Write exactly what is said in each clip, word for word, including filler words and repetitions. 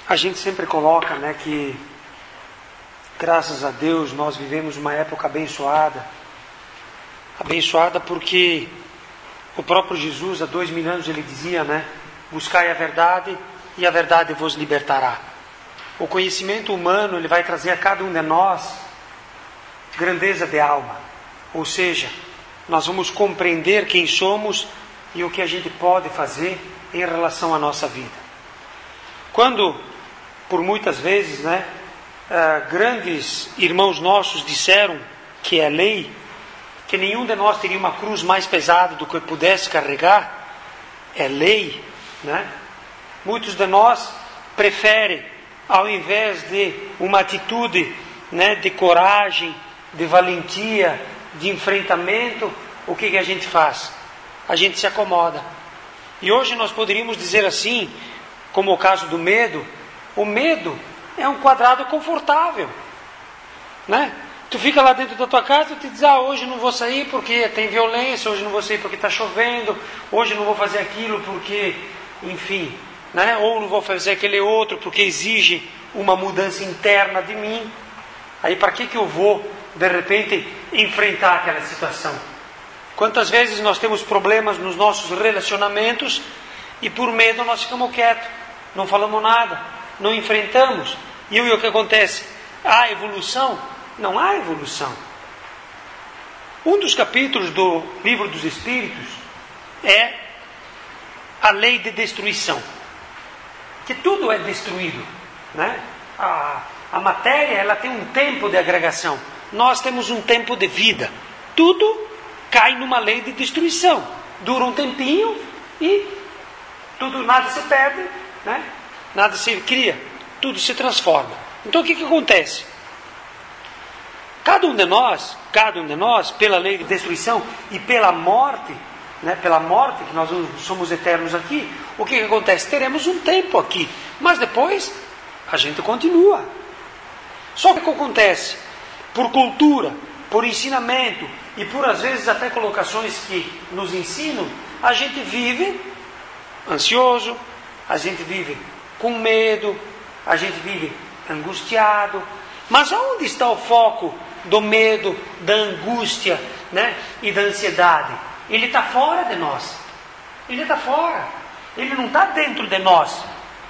A gente sempre coloca, né, que graças a Deus nós vivemos uma época abençoada. Abençoada porque o próprio Jesus, há dois mil anos, ele dizia, né, buscai a verdade e a verdade vos libertará. O conhecimento humano, ele vai trazer a cada um de nós grandeza de alma. Ou seja, nós vamos compreender quem somos e o que a gente pode fazer em relação à nossa vida. Quando, por muitas vezes, né, uh, grandes irmãos nossos disseram que é lei, que nenhum de nós teria uma cruz mais pesada do que pudesse carregar, é lei, né? Muitos de nós preferem, ao invés de uma atitude, né, de coragem, de valentia, de enfrentamento, o que, que a gente faz? A gente se acomoda. E hoje nós poderíamos dizer assim, como o caso do medo, o medo é um quadrado confortável, né? Tu fica lá dentro da tua casa e te diz, ah, hoje não vou sair porque tem violência, hoje não vou sair porque está chovendo, hoje não vou fazer aquilo porque, enfim, né? Ou não vou fazer aquele outro porque exige uma mudança interna de mim. Aí para que, que eu vou, de repente, enfrentar aquela situação? Quantas vezes nós temos problemas nos nossos relacionamentos e por medo nós ficamos quietos, não falamos nada, não enfrentamos. E o que acontece? Há evolução? Não há evolução. Um dos capítulos do Livro dos Espíritos é a lei de destruição. Que tudo é destruído, né? A, a matéria, ela tem um tempo de agregação. Nós temos um tempo de vida. Tudo cai numa lei de destruição. Dura um tempinho e tudo, nada se perde, né? Nada se cria, tudo se transforma. Então o que, que acontece? Cada um de nós, cada um de nós, pela lei de destruição e pela morte, né, pela morte, que nós somos eternos aqui, o que, que acontece? Teremos um tempo aqui, mas depois a gente continua. Só que o que acontece? Por cultura, por ensinamento e por às vezes até colocações que nos ensinam, a gente vive ansioso, a gente vive com medo, a gente vive angustiado. Mas aonde está o foco do medo, da angústia, né, e da ansiedade? Ele está fora de nós. Ele está fora. Ele não está dentro de nós.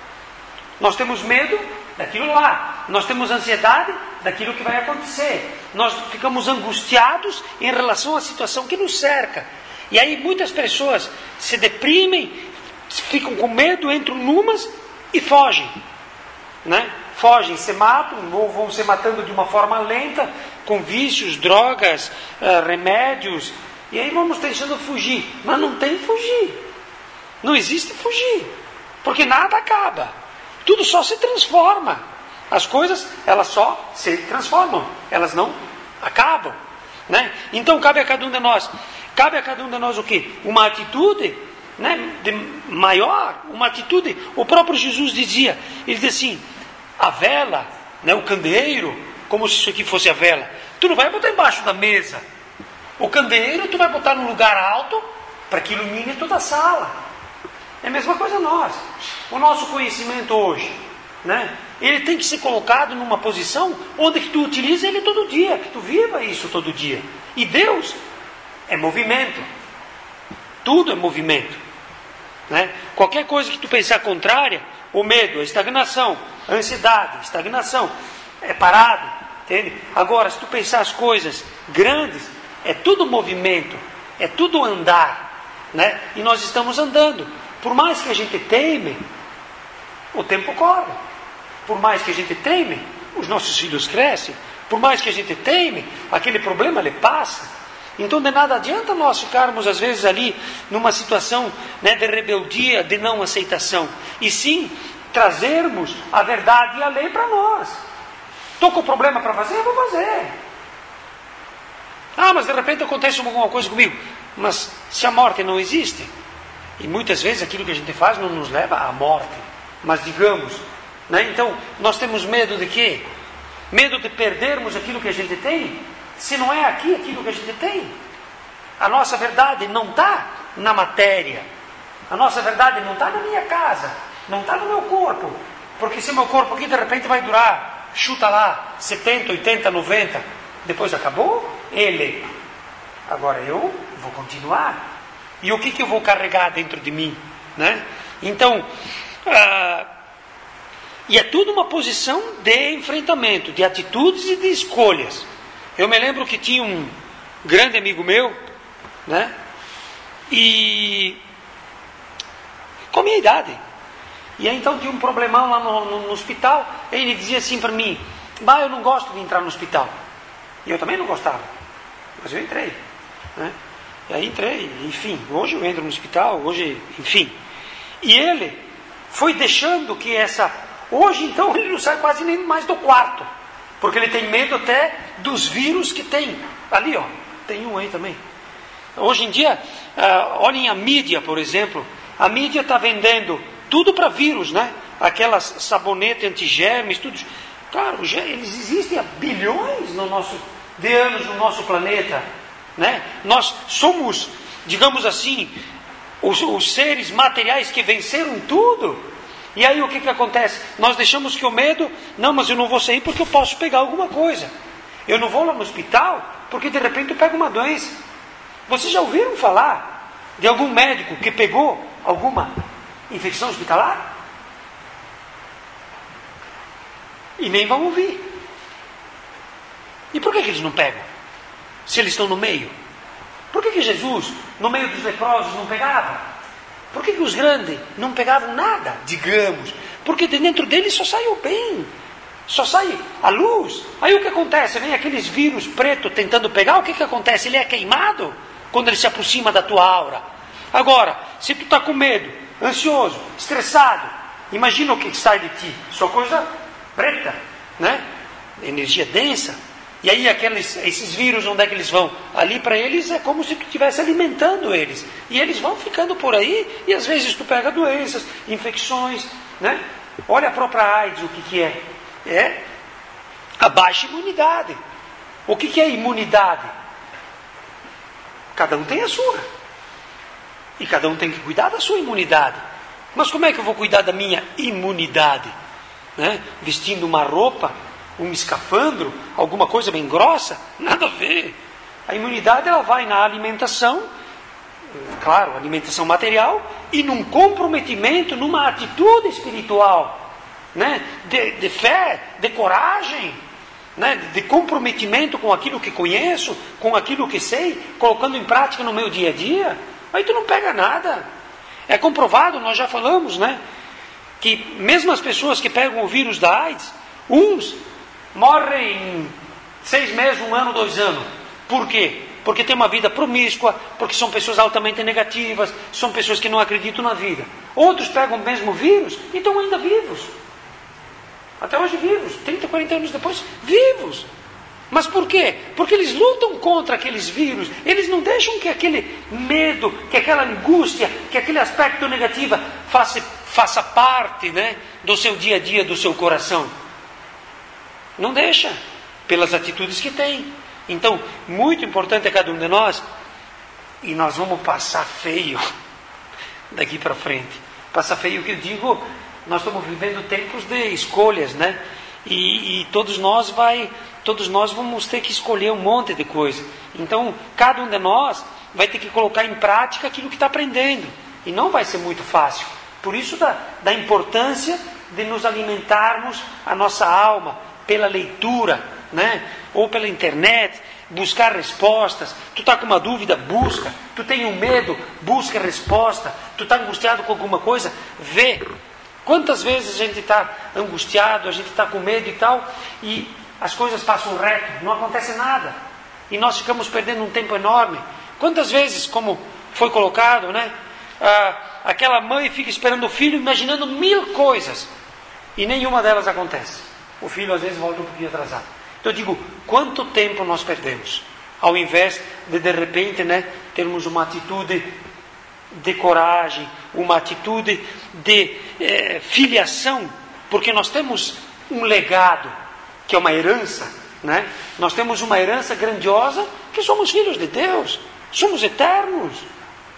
Nós temos medo daquilo lá. Nós temos ansiedade daquilo que vai acontecer. Nós ficamos angustiados em relação à situação que nos cerca. E aí muitas pessoas se deprimem, ficam com medo, entram numas e fogem, né? Fogem, se matam, ou vão se matando de uma forma lenta, com vícios, drogas, uh, remédios, e aí vamos deixando fugir. Mas não tem fugir. Não existe fugir. Porque nada acaba. Tudo só se transforma. As coisas, elas só se transformam. Elas não acabam, né? Então cabe a cada um de nós. Cabe a cada um de nós o quê? Uma atitude, né, de maior, uma atitude. O próprio Jesus dizia, ele diz assim, a vela, né, o candeeiro, como se isso aqui fosse a vela, tu não vai botar embaixo da mesa. O candeeiro tu vai botar num lugar alto para que ilumine toda a sala. É a mesma coisa nós. O nosso conhecimento hoje, né, ele tem que ser colocado numa posição onde que tu utiliza ele todo dia, que tu viva isso todo dia. E Deus é movimento. Tudo é movimento, né? Qualquer coisa que tu pensar contrária, o medo, a estagnação, a ansiedade, estagnação, é parado, entende? Agora, se tu pensar as coisas grandes, é tudo movimento, é tudo andar, né? E nós estamos andando. Por mais que a gente teime, o tempo corre. Por mais que a gente teime, os nossos filhos crescem. Por mais que a gente teime, aquele problema ele passa. Então de nada adianta nós ficarmos às vezes ali numa situação, né, de rebeldia, de não aceitação. E sim trazermos a verdade e a lei para nós. Estou com problema para fazer? Eu vou fazer. Ah, mas de repente acontece alguma coisa comigo. Mas se a morte não existe, e muitas vezes aquilo que a gente faz não nos leva à morte, mas digamos, né, então nós temos medo de quê? Medo de perdermos aquilo que a gente tem? Se não é aqui aquilo que a gente tem. A nossa verdade não está na matéria. A nossa verdade não está na minha casa. Não está no meu corpo. Porque se meu corpo aqui de repente vai durar, chuta lá, setenta, oitenta, noventa, depois acabou, ele. Agora eu vou continuar. E o que, que eu vou carregar dentro de mim? Né? Então, ah, e é tudo uma posição de enfrentamento, de atitudes e de escolhas. Eu me lembro que tinha um grande amigo meu, né? E com a minha idade. E aí então tinha um problemão lá no, no, no hospital. Ele dizia assim para mim: bah, eu não gosto de entrar no hospital. E eu também não gostava, mas eu entrei, né? E aí entrei, enfim, hoje eu entro no hospital, hoje, enfim. E ele foi deixando que essa... Hoje então ele não sai quase nem mais do quarto, porque ele tem medo até dos vírus que tem. Ali, ó, tem um aí também. Hoje em dia, uh, olhem a mídia, por exemplo. A mídia está vendendo tudo para vírus, né? Aquelas sabonete antigermes, tudo. Claro, eles existem há bilhões no nosso, de anos no nosso planeta, né? Nós somos, digamos assim, os, os seres materiais que venceram tudo. E aí o que, que acontece? Nós deixamos que o medo, não, mas eu não vou sair porque eu posso pegar alguma coisa. Eu não vou lá no hospital porque de repente eu pego uma doença. Vocês já ouviram falar de algum médico que pegou alguma infecção hospitalar? E nem vão ouvir. E por que, que eles não pegam? Se eles estão no meio. Por que, que Jesus, no meio dos leprosos, não pegava? Por que, que os grandes não pegavam nada, digamos? Porque de dentro deles só sai o bem. Só sai a luz. Aí o que acontece? Vem aqueles vírus pretos tentando pegar. O que, que acontece? Ele é queimado quando ele se aproxima da tua aura. Agora, se tu está com medo, ansioso, estressado, imagina o que sai de ti. Só coisa preta, né? Energia densa. E aí aqueles, esses vírus, onde é que eles vão? Ali para eles é como se tu estivesse alimentando eles. E eles vão ficando por aí, e às vezes tu pega doenças, infecções, né? Olha a própria AIDS, o que, que é? É a baixa imunidade. O que, que é imunidade? Cada um tem a sua. E cada um tem que cuidar da sua imunidade. Mas como é que eu vou cuidar da minha imunidade? Né? Vestindo uma roupa, um escafandro, alguma coisa bem grossa? Nada a ver. A imunidade ela vai na alimentação, claro, alimentação material, e num comprometimento, numa atitude espiritual, né? de, de fé, de coragem, né? de comprometimento com aquilo que conheço, com aquilo que sei, colocando em prática no meu dia a dia. Aí tu não pega nada. É comprovado, nós já falamos, né? Que mesmo as pessoas que pegam o vírus da AIDS, uns morrem em seis meses, um ano, dois anos. Por quê? Porque tem uma vida promíscua, porque são pessoas altamente negativas, são pessoas que não acreditam na vida. Outros pegam o mesmo vírus e estão ainda vivos. Até hoje vivos, trinta, quarenta anos depois, vivos. Mas por quê? Porque eles lutam contra aqueles vírus. Eles não deixam que aquele medo, que aquela angústia, que aquele aspecto negativo faça, faça parte, né, do seu dia a dia, do seu coração. Não deixa, pelas atitudes que tem. Então, muito importante a cada um de nós, e nós vamos passar feio daqui para frente. Passar feio, que eu digo, nós estamos vivendo tempos de escolhas, né? E, e todos nós vai... Todos nós vamos ter que escolher um monte de coisa. Então, cada um de nós vai ter que colocar em prática aquilo que está aprendendo. E não vai ser muito fácil. Por isso, da, da importância de nos alimentarmos a nossa alma pela leitura, né? Ou pela internet, buscar respostas. Tu está com uma dúvida, busca. Tu tem um medo, busca resposta. Tu está angustiado com alguma coisa, vê. Quantas vezes a gente está angustiado, a gente está com medo e tal, e as coisas passam reto, não acontece nada. E nós ficamos perdendo um tempo enorme. Quantas vezes, como foi colocado, né? Ah, aquela mãe fica esperando o filho, imaginando mil coisas. E nenhuma delas acontece. O filho às vezes volta um pouquinho atrasado. Então eu digo, quanto tempo nós perdemos? Ao invés de, de repente, né, termos uma atitude de coragem, uma atitude de eh, filiação. Porque nós temos um legado, que é uma herança, né? Nós temos uma herança grandiosa, que somos filhos de Deus, somos eternos,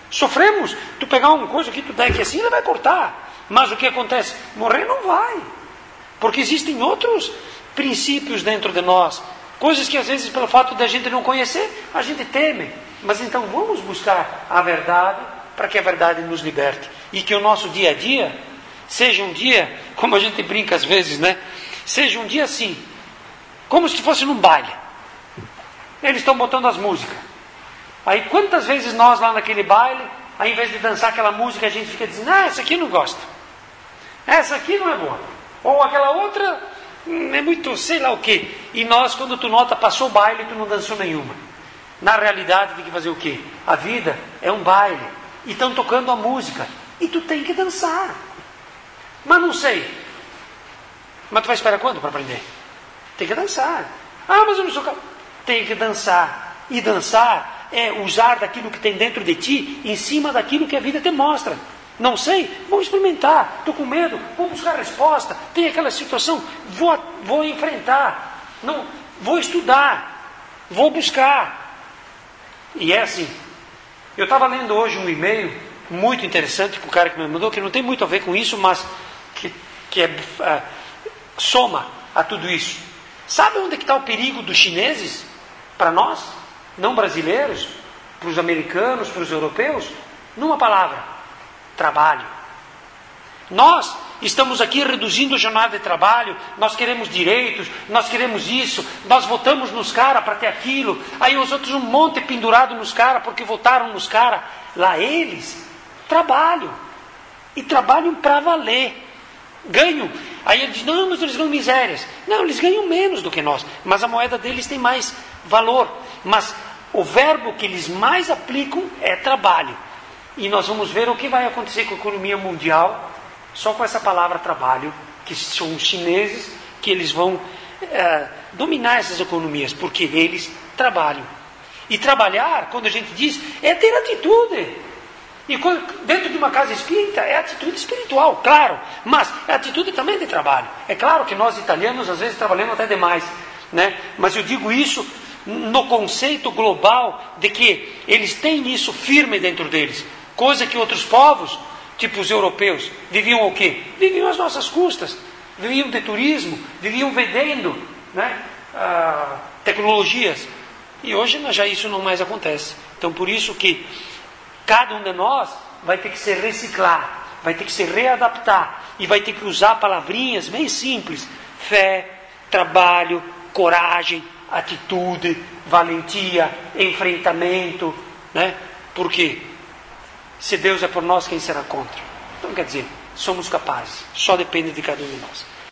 sofremos. Tu pegar uma coisa que tu der aqui assim, ele vai cortar, mas o que acontece? Morrer não vai, Porque existem outros princípios dentro de nós, coisas que às vezes pelo fato de a gente não conhecer, a gente teme. Mas então vamos buscar a verdade para que a verdade nos liberte. E que o nosso dia a dia seja um dia, como a gente brinca às vezes, né? Seja um dia assim, como se fosse num baile. Eles estão botando as músicas. Aí quantas vezes nós lá naquele baile, ao invés de dançar aquela música, a gente fica dizendo, ah, essa aqui eu não gosto. Essa aqui não é boa. Ou aquela outra hum, é muito sei lá o quê. E nós, quando tu nota, passou o baile e tu não dançou nenhuma. Na realidade tem que fazer o quê? A vida é um baile. E estão tocando a música. E tu tem que dançar. Mas não sei. Mas tu vai esperar quando para aprender? Tem que dançar. Ah, mas eu não sou capaz. Tem que dançar. E dançar é usar daquilo que tem dentro de ti em cima daquilo que a vida te mostra. Não sei? Vou experimentar. Estou com medo. Vou buscar resposta. Tem aquela situação. Vou, vou enfrentar. Não, vou estudar. Vou buscar. E é assim. Eu estava lendo hoje um e-mail muito interessante que o cara que me mandou, que não tem muito a ver com isso, mas que, que é, uh, soma a tudo isso. Sabe onde que está o perigo dos chineses para nós, não brasileiros, para os americanos, para os europeus? Numa palavra: trabalho. Nós estamos aqui reduzindo a jornada de trabalho, nós queremos direitos, nós queremos isso, nós votamos nos caras para ter aquilo, aí os outros um monte pendurado nos caras porque votaram nos caras. Lá eles trabalham, e trabalham para valer, ganham. Aí ele diz, não, mas eles ganham misérias. Não, eles ganham menos do que nós, mas a moeda deles tem mais valor. Mas o verbo que eles mais aplicam é trabalho. E nós vamos ver o que vai acontecer com a economia mundial só com essa palavra trabalho, que são os chineses que eles vão é, dominar essas economias, porque eles trabalham. E trabalhar, quando a gente diz, é ter atitude. E dentro de uma casa espírita é atitude espiritual, claro, mas é atitude também de trabalho. É claro que nós italianos às vezes trabalhamos até demais, né? Mas eu digo isso no conceito global de que eles têm isso firme dentro deles, coisa que outros povos, tipo os europeus, viviam o quê? Viviam às nossas custas, viviam de turismo, viviam vendendo, né? ah, tecnologias. E hoje já isso não mais acontece. Então por isso que cada um de nós vai ter que se reciclar, vai ter que se readaptar e vai ter que usar palavrinhas bem simples: fé, trabalho, coragem, atitude, valentia, enfrentamento, né? Porque se Deus é por nós, quem será contra? Então quer dizer, somos capazes, só depende de cada um de nós.